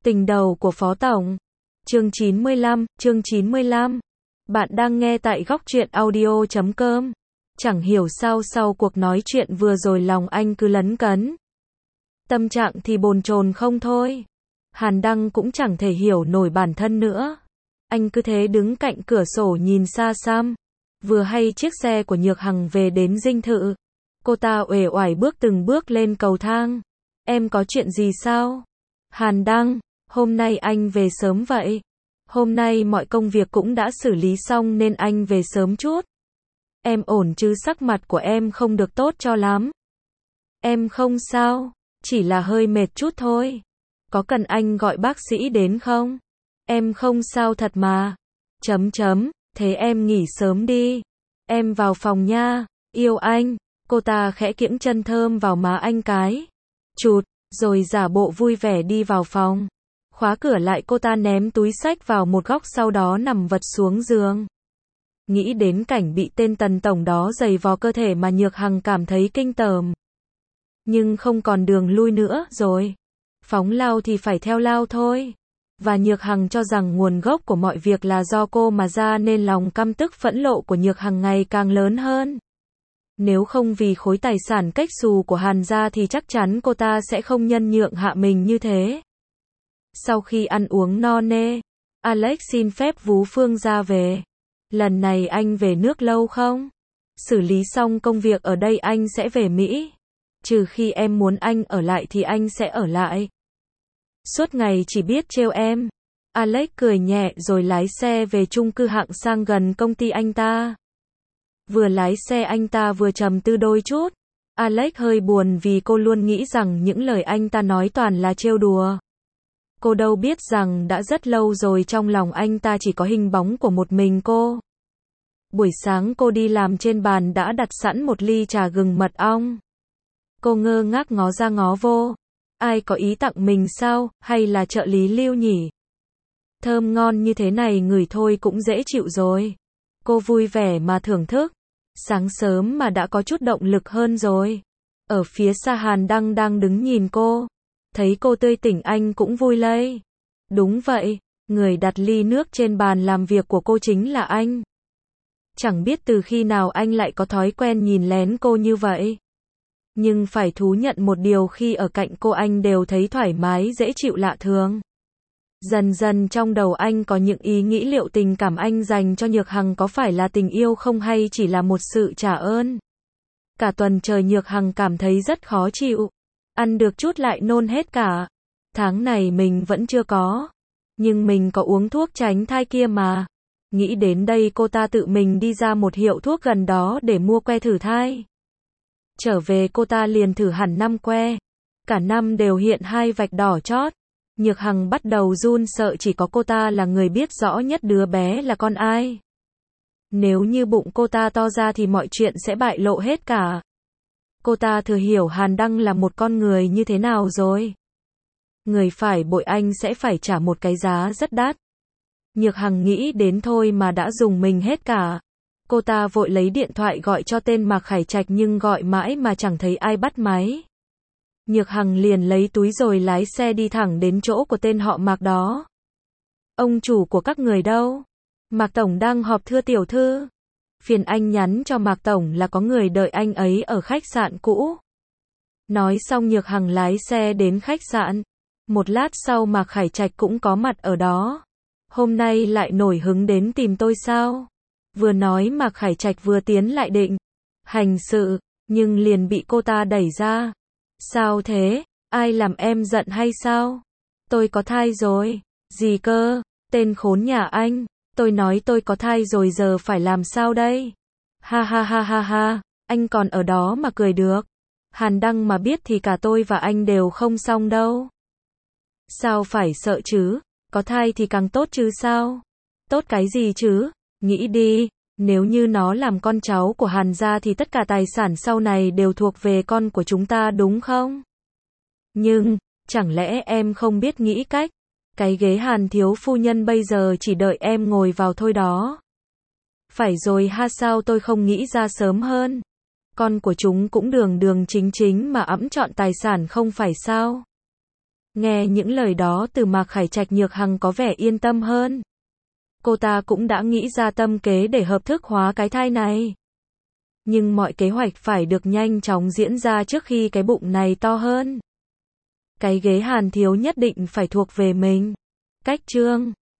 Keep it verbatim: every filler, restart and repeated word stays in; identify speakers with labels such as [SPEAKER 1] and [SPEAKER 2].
[SPEAKER 1] Tình đầu của Phó Tổng. Chương chín mươi lăm, chương chín mươi lăm. Bạn đang nghe tại góc truyện audio chấm com. Chẳng hiểu sao sau cuộc nói chuyện vừa rồi lòng anh cứ lấn cấn. Tâm trạng thì bồn chồn không thôi. Hàn Đăng cũng chẳng thể hiểu nổi bản thân nữa. Anh cứ thế đứng cạnh cửa sổ nhìn xa xăm. Vừa hay chiếc xe của Nhược Hằng về đến dinh thự. Cô ta uể oải bước từng bước lên cầu thang. Em có chuyện gì sao? Hàn Đăng, hôm nay anh về sớm vậy. Hôm nay mọi công việc cũng đã xử lý xong nên anh về sớm chút. Em ổn chứ, sắc mặt của em không được tốt cho lắm. Em không sao, chỉ là hơi mệt chút thôi. Có cần anh gọi bác sĩ đến không? Em không sao thật mà. Chấm chấm, thế em nghỉ sớm đi. Em vào phòng nha, yêu anh. Cô ta khẽ kiễng chân thơm vào má anh cái. Chụt, rồi giả bộ vui vẻ đi vào phòng. Khóa cửa lại, cô ta ném túi xách vào một góc, sau đó nằm vật xuống giường. Nghĩ đến cảnh bị tên Tần Tổng đó giày vò cơ thể mà Nhược Hằng cảm thấy kinh tởm. Nhưng không còn đường lui nữa rồi. Phóng lao thì phải theo lao thôi. Và Nhược Hằng cho rằng nguồn gốc của mọi việc là do cô mà ra nên lòng căm tức phẫn nộ của Nhược Hằng ngày càng lớn hơn. Nếu không vì khối tài sản cách xù của Hàn gia thì chắc chắn cô ta sẽ không nhân nhượng hạ mình như thế. Sau khi ăn uống no nê, Alex xin phép Vú Phương ra về. Lần này anh về nước lâu không? Xử lý xong công việc ở đây anh sẽ về Mỹ. Trừ khi em muốn anh ở lại thì anh sẽ ở lại. Suốt ngày chỉ biết trêu em. Alex cười nhẹ rồi lái xe về chung cư hạng sang gần công ty anh ta. Vừa lái xe anh ta vừa trầm tư đôi chút. Alex hơi buồn vì cô luôn nghĩ rằng những lời anh ta nói toàn là trêu đùa. Cô đâu biết rằng đã rất lâu rồi trong lòng anh ta chỉ có hình bóng của một mình cô. Buổi sáng cô đi làm, trên bàn đã đặt sẵn một ly trà gừng mật ong. Cô ngơ ngác ngó ra ngó vô. Ai có ý tặng mình sao, hay là trợ lý Lưu nhỉ? Thơm ngon như thế này ngửi thôi cũng dễ chịu rồi. Cô vui vẻ mà thưởng thức. Sáng sớm mà đã có chút động lực hơn rồi. Ở phía xa Hàn Đăng đang đứng nhìn cô. Thấy cô tươi tỉnh anh cũng vui lây. Đúng vậy, người đặt ly nước trên bàn làm việc của cô chính là anh. Chẳng biết từ khi nào anh lại có thói quen nhìn lén cô như vậy. Nhưng phải thú nhận một điều, khi ở cạnh cô anh đều thấy thoải mái dễ chịu lạ thường. Dần dần trong đầu anh có những ý nghĩ liệu tình cảm anh dành cho Nhược Hằng có phải là tình yêu không, hay chỉ là một sự trả ơn. Cả tuần trời Nhược Hằng cảm thấy rất khó chịu. Ăn được chút lại nôn hết cả. Tháng này mình vẫn chưa có. Nhưng mình có uống thuốc tránh thai kia mà. Nghĩ đến đây cô ta tự mình đi ra một hiệu thuốc gần đó để mua que thử thai. Trở về cô ta liền thử hẳn năm que. Cả năm đều hiện hai vạch đỏ chót. Nhược Hằng bắt đầu run sợ, chỉ có cô ta là người biết rõ nhất đứa bé là con ai. Nếu như bụng cô ta to ra thì mọi chuyện sẽ bại lộ hết cả. Cô ta thừa hiểu Hàn Đăng là một con người như thế nào rồi. Người phải bội anh sẽ phải trả một cái giá rất đắt. Nhược Hằng nghĩ đến thôi mà đã rùng mình hết cả. Cô ta vội lấy điện thoại gọi cho tên Mạc Khải Trạch nhưng gọi mãi mà chẳng thấy ai bắt máy. Nhược Hằng liền lấy túi rồi lái xe đi thẳng đến chỗ của tên họ Mạc đó. Ông chủ của các người đâu? Mạc Tổng đang họp thưa tiểu thư. Phiền anh nhắn cho Mạc Tổng là có người đợi anh ấy ở khách sạn cũ. Nói xong Nhược Hằng lái xe đến khách sạn. Một lát sau Mạc Khải Trạch cũng có mặt ở đó. Hôm nay lại nổi hứng đến tìm tôi sao? Vừa nói Mạc Khải Trạch vừa tiến lại định hành sự, nhưng liền bị cô ta đẩy ra. Sao thế? Ai làm em giận hay sao? Tôi có thai rồi. Gì cơ? Tên khốn nhà anh. Tôi nói tôi có thai rồi, giờ phải làm sao đây? Ha ha ha ha ha, anh còn ở đó mà cười được. Hàn Đăng mà biết thì cả tôi và anh đều không xong đâu. Sao phải sợ chứ? Có thai thì càng tốt chứ sao? Tốt cái gì chứ? Nghĩ đi, nếu như nó làm con cháu của Hàn gia thì tất cả tài sản sau này đều thuộc về con của chúng ta đúng không? Nhưng, chẳng lẽ em không biết nghĩ cách? Cái ghế Hàn thiếu phu nhân bây giờ chỉ đợi em ngồi vào thôi đó. Phải rồi ha, sao tôi không nghĩ ra sớm hơn? Con của chúng cũng đường đường chính chính mà ẵm trọn tài sản không phải sao? Nghe những lời đó từ Mạc Khải Trạch, Nhược Hằng có vẻ yên tâm hơn. Cô ta cũng đã nghĩ ra tâm kế để hợp thức hóa cái thai này. Nhưng mọi kế hoạch phải được nhanh chóng diễn ra trước khi cái bụng này to hơn. Cái ghế Hàn Thiếu nhất định phải thuộc về mình. Cách chương